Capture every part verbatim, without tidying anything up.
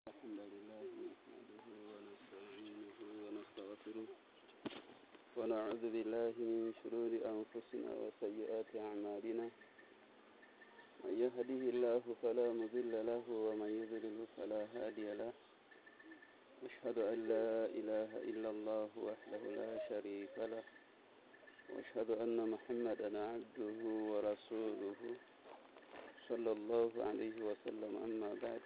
الحمد لله نحمده ونستعينه ونستغفره ونعوذ بالله من شرور أنفسنا وسيئات أعمالنا من يهده الله فلا مضل له ومن يضلل فلا هادي له أشهد أن لا إله إلا الله وحده لا شريك له وأشهد أن محمدا عبده ورسوله صلى الله عليه وسلم. أما بعد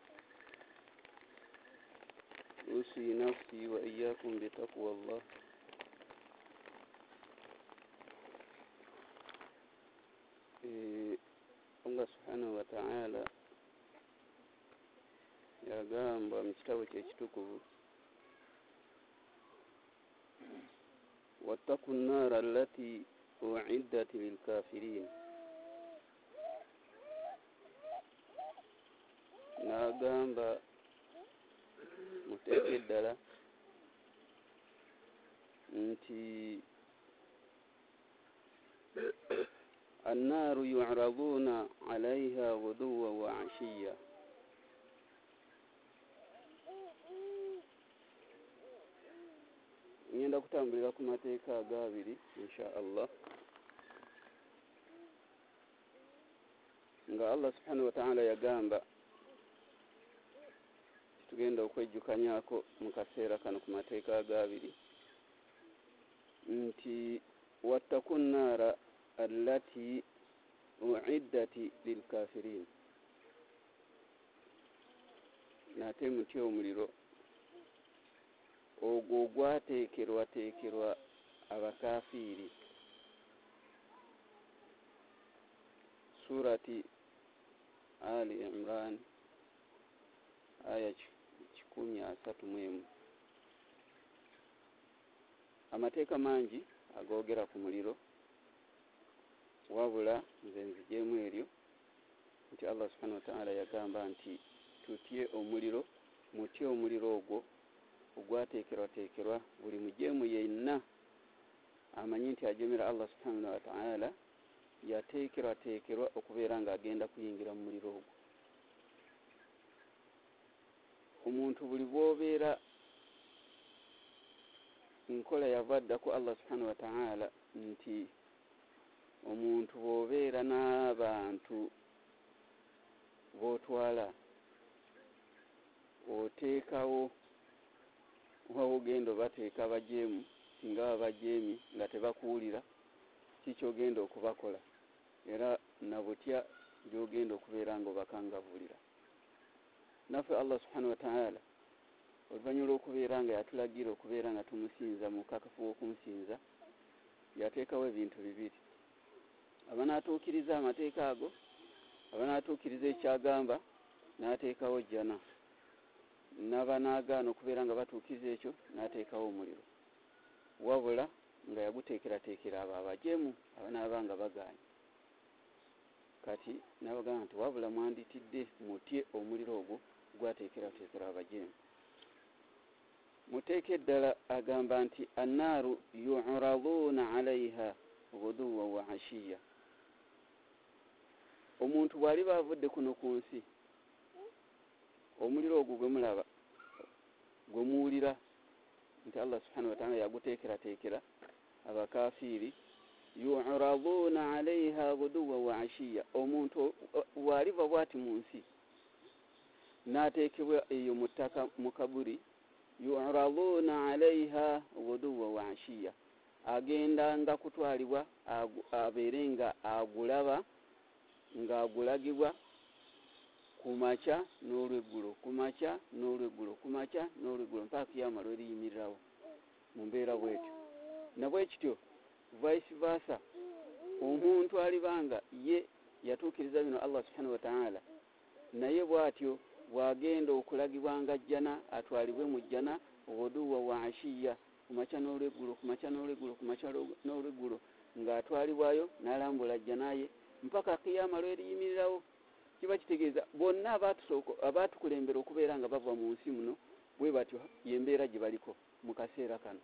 أوصي نفسي وإياكم بتقوى الله. Allah subhanahu wa ta'ala yagamba mu kitabo kye ekitukuvu, wattaku nnaara allati u'iddat lilkafirin, n'agamba muteeke ddala nti annaaru yu'raduuna alayha ghuduwwan wa 'ashiyya, ngenda kutambulira ku mateeka agabiri insha Allah nga Allah subhanahu wa ta'ala yagamba tugenda okwejjukanyako mu kaseera kano ku mateeka agabiri nti wattaku nnaara allati u'iddat lilkafirin, nate mutye omuliro ogwo ogwateekerwateekerwa abakafiiri. Surati Ali Imran aya kikumi asatu mu emu. Amateeka mangi agoogera ku muliro, wabula nze nzigyemu eryo nti Allah subhanahu wa ta'ala yagamba nti tutye omuliro, mutye omuliro ogwo ogwateekerwateekerwa buli mujeemu yenna amanyi nti ajemera Allah subhanahu wa ta'ala yateekerwateekerwa okubeera ng'agenda kuyingira mu muliro ogwo. Omuntu buli bw'obeera nkola yava dda ku Allah subhanahu wa ta'ala nti omuntu bw'obeera n'abantu b'otwala oteekawo oba ogenda obateeka abajeemu, singa abajeemi nga tebakuwulira kikyogenda okubakola, era nabutya gy'ogenda okubeera ng'obakangavulira. Naffe Allah subhanahu wa ta'ala oluvannyuma lw'okubeera nga yatulagira okubeera nga tumusinza mu kakafu w'okumusinza, yateekawo ebintu bibiri: abanaatuukiriza amateeka ago, abanaatuukiriza ekyagamba, n'ateekawo jjana, n'abanaagaana okubeera nga batuukiriza ekyo n'ateekawo omuliro, wabula nga yaguteekerateekera abo abajeemu abanaaba nga bagaanye. Kati n'abagamba nti wabula mwanditidde mutye omuliro ogwo gwateekerateekera abajeemu. Muteeke ddala agamba nti annaaru yu'raduuna alayha ghuduwwan wa 'ashiyya. Omuntu bw'aliba avudde kuno ku nsi, omuliro ogwo gwe mulaba, gwe muwulira nti Allah subhanahu wa ta'ala yaguteekerateekera abakafiiri, yu'raduuna alayha ghuduwwan wa 'ashiyya. Omuntu bw'aliva bw'ati mu nsi n'ateekebwa eyo mu ttaka mu kaburi, yu'raduuna alayha ghuduwwan wa 'ashiyya, agenda nga kutwalibwa abeere nga agulaba, ng'agulagibwa ku makya n'olweggulo, ku makya n'olweggulo, ku makya n'olweggulo, mpaka kiyama lwe liyimirirawo mu mbeera bw'etyo. Na bwe kityo vice versa, omuntu alibanga ye yatuukiriza bino Allah subhanahu wa ta'ala, naye bw'atyo bw'agenda okulagibwa nga jjana, atwalibwe mu jjana ghuduwwan wa 'ashiyya, ku makya n'olweggulo, ku makya n'olweggulo, ku makya n'olweggulo, ng'atwalibwayo n'alambula jjana ye mpaka kiyama lwe liyimirirawo. Kiba kitegeeza bonna abaatukulembera okubeera nga bava mu nsi muno bwe batyo y'embeera gye baliko mu kaseera kano.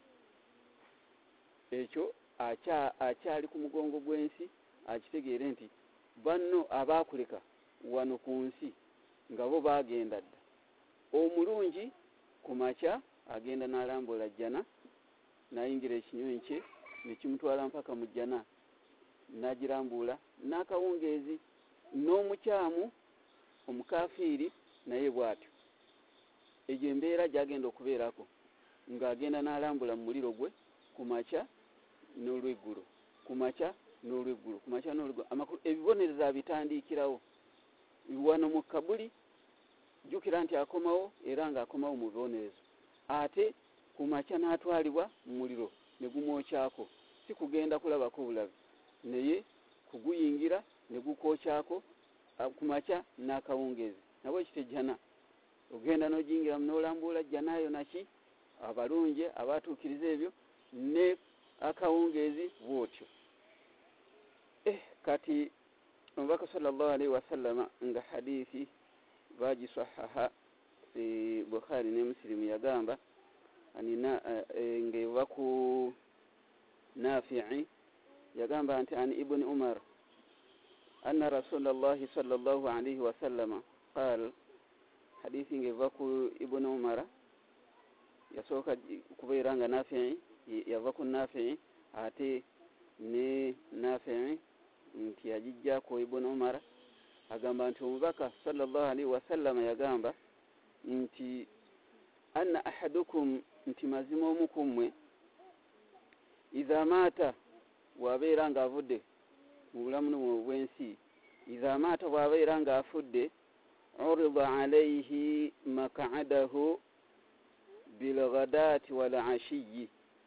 Ekyo akyali ku mugongo gw'ensi akitegeere nti banno abaakuleka wano ku nsi nga bo baagenda dda, omulungi ku makya agenda n'alambula jjana n'ayingira ekinyonyi kye ne kimutwala mpaka mu jjana n'agirambula n'akawungeezi. N'omukyamu omukafiiri naye bw'atyo. Egyo embeera gy'agenda okubeerako ng'agenda n'alambula mu muliro gwe ku makya n'olweggulo, ku makya n'olweggulo, ku makya n'olweggulo. Amakulu ebibonerezo abitandiikirawo wano mu kabuli. Jjukira nti akomawo era ng'akomawo mu bibonerezo. Ate ku makya n'atwalibwa mu muliro ne gumwokyako, si kugenda kulabako bulabe naye kuguyingira ne gukwokyako ku makya n'akawungeezi. Nabwe kitejjana ogenda n'ogiyingira n'olambula jjanaayo naki abalungi abaatuukiriza ebyo ne akawungeezi bw'otyo. Eh, kati omubaka sallallahu alaihi wasallama nga hadithi bagisahaha fi Bukhari ne Muslim yagamba anina e, ngeva ku Nafi'i yagamba nti an Ibn Umar anna Rasulullahi sallallahu alaihi wasallama qala, hadithi ngeva ku Ibn Umar yasooka kubeera nga Nafi'i yava ku Nafi'i ate ne Nafi'i nti yajijja ku Ibn Umar agamba nti omubaka sallallahu alaihi wasallama yagamba nti anna ahadukum, nti mazima omukumwe idha maata bw'abeera ng'avudde mu bulamu bwe bw'ensi, idha maata bw'abeera ng'afudde urida alaihi maq'adahu bilghadaati wal ashiyi,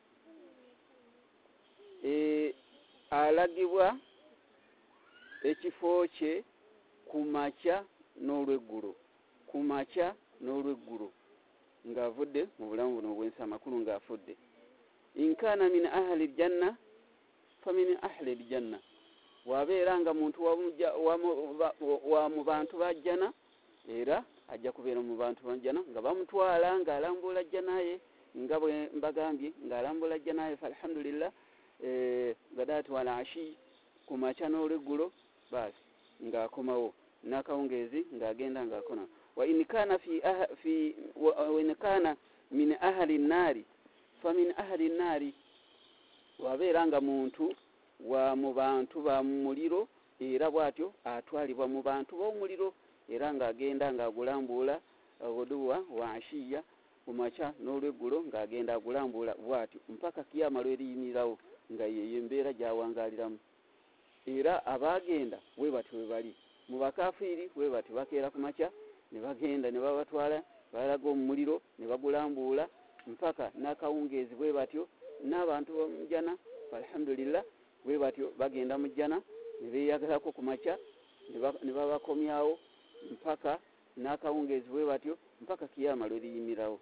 e, alagibwa ekifo kye ku makya n'olweggulo, ku makya n'olweggulo ng'avudde mu bulamu buno obw'ensi amakulu ng'afudde. Inkaana min ahli ljanna fa min ahli ljanna, bw'abeera nga muntu wa mu bantu ba jjana era ajja kubeera mu bantu ba jjana nga bamutwala ng'alambula jjanaye nga bwe mbagambye ng'alambula jjanaye fa alhamdulillah e, gadaati wala ashi ku makya n'olweggulo baasi ng'akomawo n'akawungeezi ng'agenda ng'akona. Wa in kana fi ah, fi wa in kana min ahli an-nari fa min ahli an-nari, wabeera nga muntu wa mu bantu ba muliro era bw'atyo atwalibwa mu bantu b'omuliro era ng'agenda ng'agulambula obuduwa wa ashiya ku makya n'olweggulo ng'agenda agulambula bw'atyo mpaka kiyama lweriyimirirawo nga yeyo embeera gy'awangaaliramu. Era abaagenda bwe batyo bwe bali mu bakafiiri bwe batyo bakeera ku makya ne bagenda ne babatwala balaga omu muliro ne bagulambula mpaka n'akawungeezi bwe batyo n'abantu b'omu jjana alhamdulillah bwe batyo bagenda mu jjana ne beeyagalako ku makya ne babakomyawo mpaka n'akawungeezi bwe batyo mpaka kiyama lweriyimirawo.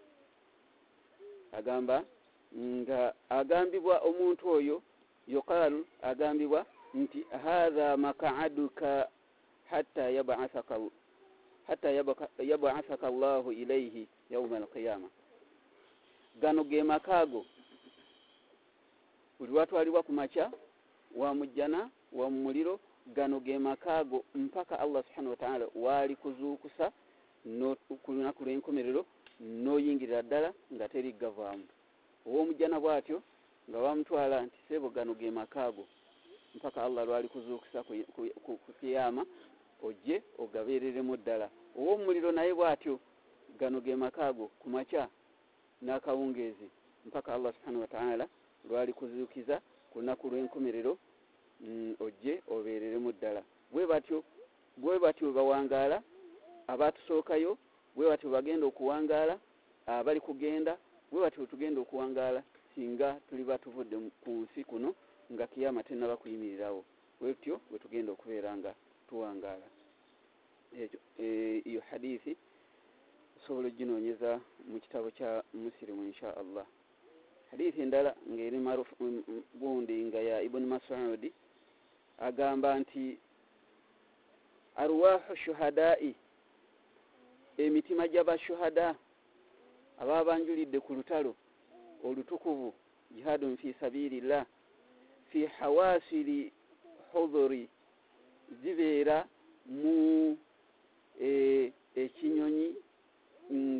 Agamba nga agambibwa omuntu oyo yuqaalu, agambibwa nti hadha maka'aduka hatta yab'athaka hatta yab'athaka Allahu ilayhi yawma al-qiyama, gano ge makaago buli watwalibwa ku makya wa mujjana wa muliro, gano ge makaago mpaka Allah subhanahu wa ta'ala wali kuzuukusa no ku lunaku lw'enkomerero n'oyingirira ddala nga teri gavaamu. Ow'omujjana bw'atyo nga bamutwala nti sebo gano ge makaago mpaka Allah lwali kuzuukusa ku kiyama ojje ogabeereremu ddala. Ow'omuliro naye bw'atyo gano ge makaago ku makya n'akawungeezi mpaka Allah subhanahu wa ta'ala lwali kuzuukiza ku lunaku lw'enkomerero mm, ojje obeereremu ddala. Bwe batyo bwe batyo bawangaala abatusookayo, bwe batyo bagenda okuwangaala abali kugenda, bwe batyo tugenda okuwangaala singa tuli batuvudde ku nsi kuno nga kiyama tennaba kuyimirirawo. Bwetyo bwe tugenda okubeera nga tuwangaala. Ekyo iyo hadithi osobola oginoonyeza mu kitabo kya Musilimu insha Allah. Hadithi endala ng'eri maarufu gundi nga ya Ibn Mas'ud agamba nti arwahu shuhadai, emitima gy'abashuhada ababanjulidde ku lutalo olutukuvu jihadun fi sabilillah fi hawasili hudhuri, zibeera mu ekinyonyi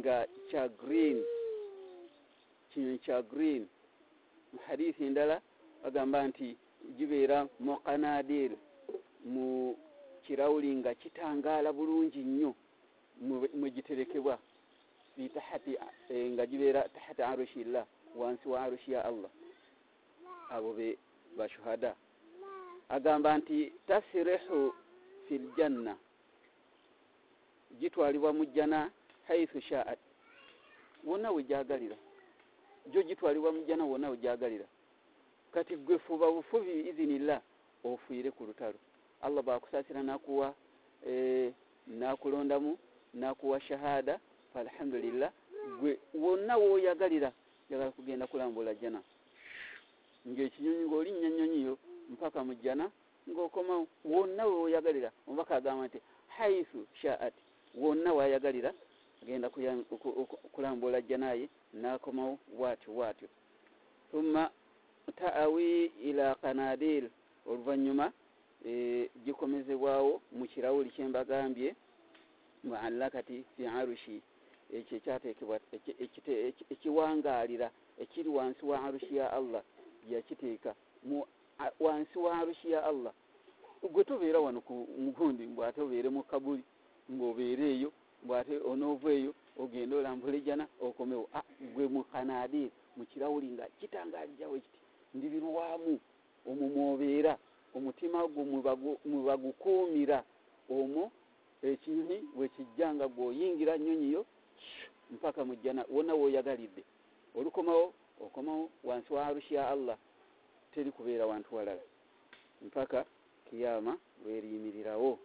nga kya green, kinyonyi kya green. Mu hadithi endala bagamba nti gibeera mu qanadir, mu kirawuli nga kitangaala bulungi nnyo mwe giterekebwa, tahati nga gibeera tahati arushillah, wansi wa arushi ya Allah. Abo be bashuhada. Agamba nti tasrihu fil janna, gitwalibwa mu jjana haithu sha'at, wonna we gyagalira. Jo gitwalibwa mu jjana wonna we gyagalira. Kati gwe fuba bufubi izinillah ofuire ku lutalo. Allah baakusaasira nakuwa e, nakulondamu nakuwa shahada, alhamdulillah. Gwe wonna woyagalira yagala kugenda kulambula jjana, ng'ekinyonyi ng'olinnya nnyonyiyo mpaka mu jjana ng'okoma wonna woyagalira. Omubaka agamba nti haithu sha'at, wonna wayagalira agenda kulambula jjanaye nakomawo bwatyo bwatyo. Thumma ta'awi ila qanadir, oluvannyuma e, gikomezebwawo mu kirawuli kyembagambye muallakati fi arushi, ekyo ekyateekebwa ekiwangaalira ekiri wansi wa arushi ya Allah, yakiteeka mu wansi wa arushi ya Allah. Gwe tobeera wano ku mugundi bw'ate obeere mu kabuli ng'obeereeyo, bw'ate onooveeyo ogenda olambula jjana okomewo. Ah, gwe mu qanadir, mu kirawuli nga kitangaalirawo ekiti ndibirwamu, omwo mw'obeera, omutima gwo mwe bagukuumira, omwo ekinyonyi bwe kijja nga gw'oyingira nnyonyiyo mpaka mu jjana wonna w'oyagalidde. Olukomawo okomawo wansi wa arushi ya Allah, teri kubeera wantu walala mpaka kiyama lweriyimirirawo.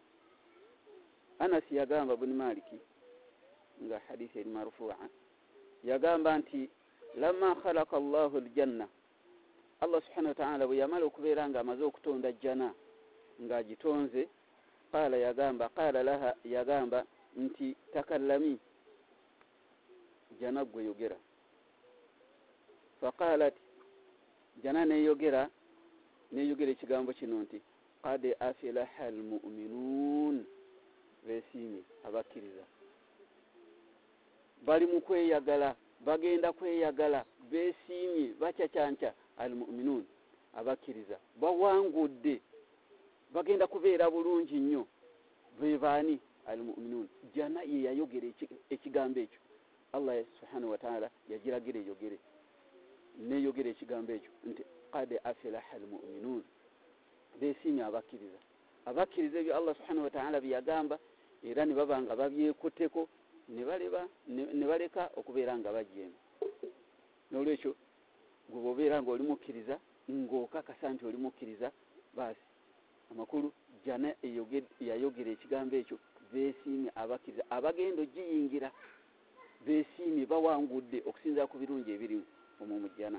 Anas yagamba buni Maliki nga hadithi eri marfu'a, yagamba nti lamma khalaqa Allahu aljanna, Allah subhanahu wa ta'ala bwe yamala okubeera nga amaze okutonda jjana ng'agitonze, qala yagamba qala laha, yagamba nti takallami, jjana gwe yogera. Faqalat, jjana neyogera neyogera ekigambo kino nti qad aflaha almu'minun, beesiimye abakkiriza, bali mu kweyagala, bagenda kweyagala, beesiimye bacacanca. Almu'minun, abakkiriza bawangudde, bagenda kubeera bulungi nnyo. Be baani? Almu'minun. Jjana ye yayogera ekigambo ekyo. Allah subhanahu wa ta'ala yagiragira eyogere, neyogera ekigambo ekyo nti qad aflaha almu'minun, beesiimye abakkiriza. Abakkiriza ebyo Allah subhanahu wa ta'ala byagamba era ne baba nga babyekutteko, ne baleka okubeera nga bajeema. N'olwekyo gwe bw'obeera ng'oli mukkiriza ng'okakasa nti oli mukkiriza, baasi amakulu jjana yayogera ekigambo ekyo, beesiimye abakkiriza, abagenda ogiyingira beesiimye bawangudde okusinziira ku birungi ebirimu omwo mu jjana.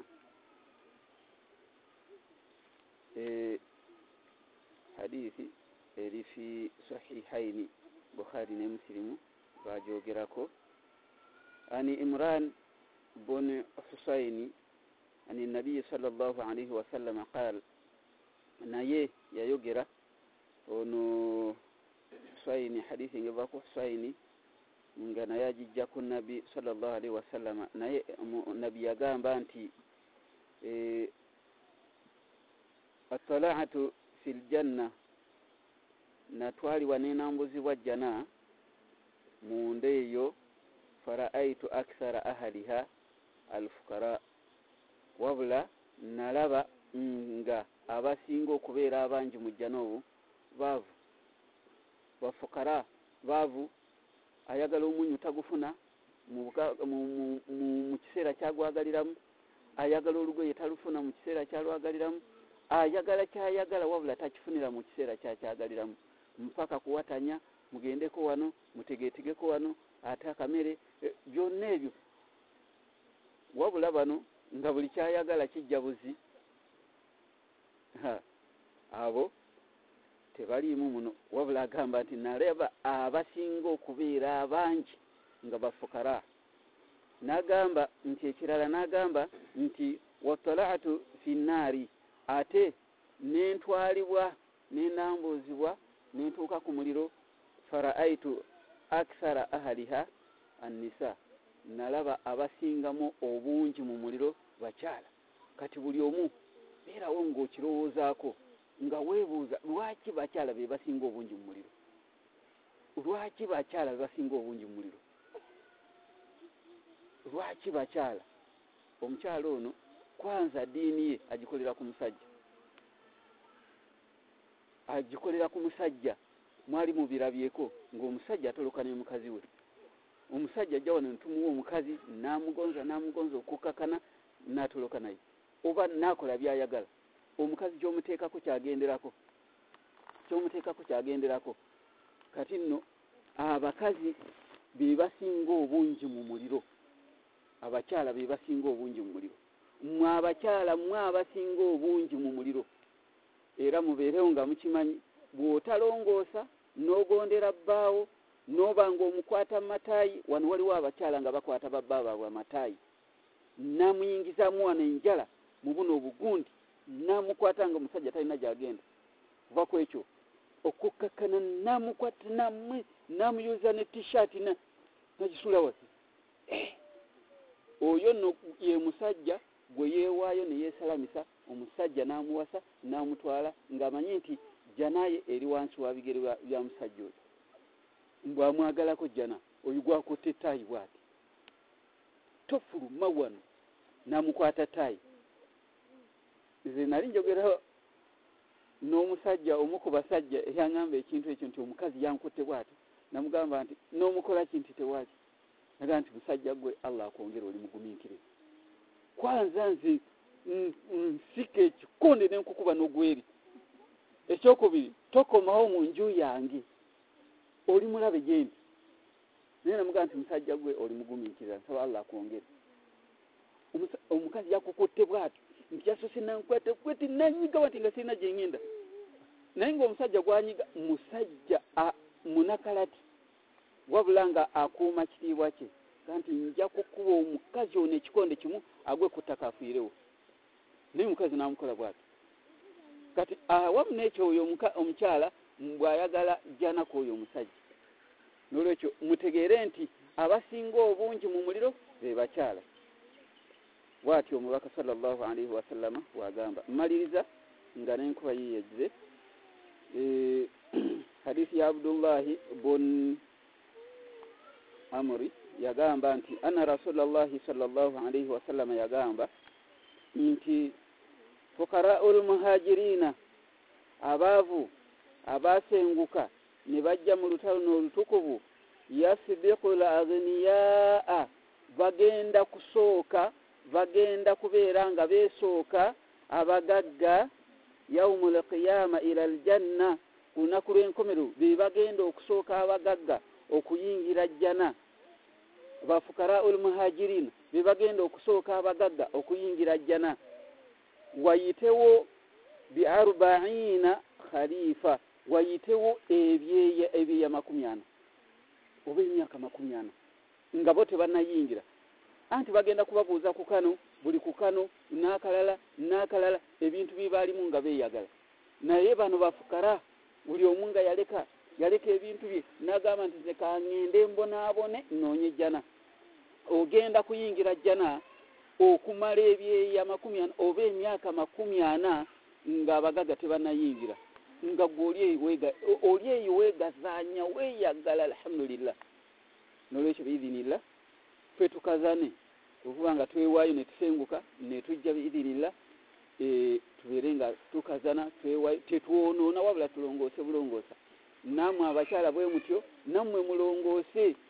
E, hadithi eri fi sahihaini, Bukhari ne Muslimu bajogerako. Ani Imran bun Husaini ani Nabii sallallahu alayhi wa sallam qala, naye yayogera ono Husaini, hadithi ngeva ku Husaini nga naye agijja ku Nabii sallallahu alayhi wa sallam, naye Nabii yagamba nti e, at-tala'atu fil janna, natwaliwa n'enambuzibwa jjana munda eyo, fara'aitu akthara ahliha alfukara, wabula nalaba nga abasinga okubeera abangi mu jjana obwo baavu, bafukara, baavu, ayagala omunyu tagufuna mu kiseera kyagwagaliramu, ayagala olugoye talufuna mu kiseera kyalwagaliramu, ayagala kyayagala wabula takifunira mu kiseera kyakyagaliramu, mpaka kuwatanya, mugendeko wano, mutegeetegeko wano, ate akamere, byonna ebyo. Wabula bano nga buli kyayagala kijja buzi, abo tebaliimu muno. Wabula agamba nti nalaba abasinga okubeera abangi nga bafukara. N'agamba nti ekirala, n'agamba nti wattala'atu fi nnaari, ate n'entwalibwa n'enambuuzibwa n'entuuka ku muliro, fara'aitu akthara ahliha annisa nalaba abasingamu obungi mu muliro bakyala. Kati buli omu beerawo ng'okirowoozaako nga weebuuza lwaki bakyala be basinga obungi mu muliro? Lwaki bakyala be basinga obungi mu muliro? Lwaki bakyala? Omukyala ono kwanza ddiini ye agikolera ku musajja, agikolera ku musajja. Mwali mubirabyeko ng'omusajja atoloka ne mukazi we. Omusajja ajja wano ntumuwa omukazi n'amugonza n'amugonza okukakana n'atoloka naye, oba n'akola by'ayagala. Omukazi gy'omuteekako kyagenderako, ky'omuteekako kyagenderako. Kati nno abakazi be basinga obungi mu muliro, abakyala be basinga obungi mu muliro. Mmwe abakyala mmwe abasinga obungi mu muliro. Era mubeerewo nga mukimanyi, bw'otalongoosa n'ogondera bbaawo n'oba ng'omukwata mataayi. Wano waliwo abakyala nga bakwata babba baabwe amataayi, namuyingizamu wano enjala mu buno obugundi, namukwata nga omusajja talina gy'agenda. Kuva ku ekyo okukkakana namukwata namwe namuyuza ne t-shirt na nagisula wasi. Eh, oyo no ye musajja gwe yeewaayo ne yeesalamisa, omusajja n'amuwasa n'amutwala ng'amanyi nti janaye eri wansi wa bigere bya musajja oyo. Bw'amwagalako jana oyo gwakutte ttaayi bw'ati, tofuluma wano, n'amukwata ttaayi. Nze nali njogera n'omusajja omu ku basajja eyaŋŋamba ekintu ekyo nti omukazi yankutte bw'ati, namugamba nti n'omukola ki nti tewaki. Naga nti musajja gwe Allah akwongera oli mugumiikiriza. Kwanza nze nsika ekikonde n'enkukuba n'ogweri. Ekyokubiri, tokomawo mu nju yange, oli mulabe gye ndi. Naye namugamba nti musajja gwe oli mugumiikiriza, nsaba Allah akwongere. Omukazi yakukutte bw'ati nti yasoose nankwete kwete nanyiga wati nga sirina gye ngenda. Naye ng'omusajja gwanyiga musajja munakalati, wabula nga akuuma kitiibwa kye, kanti nja kukuba omukazi ono ekikonde kimu agwe ku ttaka afiirewo. Naye omukazi n'amukola bw'ati. Kati awamu n'ekyo oyo omukyala bw'ayagala jjana ku oyo omusajja. N'olwekyo mutegeere nti abasinga obungi mu muliro be bakyala. Bw'atyo omubaka sallallahu alaihi wasallama bw'agamba. Mmaliriza nga n'enkuba yiyejje. E, hadisi ya Abdullahi bun Amri yagamba nti anna Rasulullahi sallallahu alaihi wasallama yagamba nti fukara'ul muhajirina, abaavu abaasenguka ne bajja mu lutalo n'olutukuvu, yasbiqul aghniyaa, bagenda kusooka, bagenda kubeera nga beesooka abagagga yawmul qiyama ila aljanna, ku lunaku lw'enkomero be bagenda okusooka abagagga okuyingira jjana. Bafukara'ul muhajirina be bagenda okusooka abagagga okuyingira jjana. Wayitewo bi arbaina khalifa, wayitewo ebyeya ebyeya makumi ana oba emyaka makumi ana nga bo tebannayingira. Anti bagenda kubabuuza ku kano, buli ku kano n'akalala n'akalala, ebintu bibaalimu nga beeyagala. Naye bano bafukara, buli omu nga yaleka yaleka ebintu bye n'agamba nti nze kaŋŋende mbonaabone nnoonye jjana. Ogenda kuyingira jjana okumala ebyeya makumi ana oba emyaka makumi ana nga abagagga tebannayingira, nga gwe oli eyo weegazaanya weeyagala, alhamdulillah. N'olwekyo biidhinillah ffe tukazane okuba nga twewaayo ne tusenguka ne tujja biidhinillah, e, tubeere nga tukazana twewaayo, tetwonoona wabula tulongoose bulongoosa. Nammwe abakyala bwe mutyo, nammwe mulongoose